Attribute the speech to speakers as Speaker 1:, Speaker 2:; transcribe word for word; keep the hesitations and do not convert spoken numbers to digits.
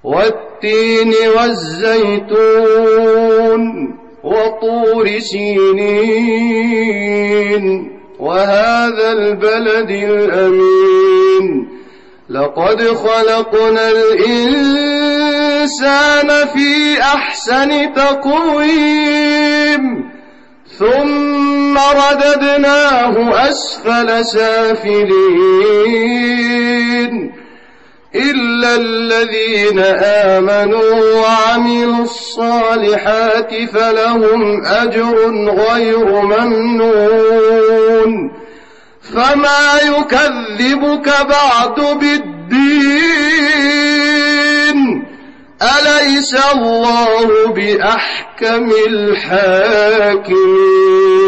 Speaker 1: والتين والزيتون وطور سينين وهذا البلد الأمين لقد خلقنا الإنسان في أحسن تقويم ثم رددناه أسفل سافلين إلا الذين آمنوا وعملوا الصالحات فلهم أجر غير ممنون فما يكذبك بعد بالدين أليس الله بأحكم الحاكمين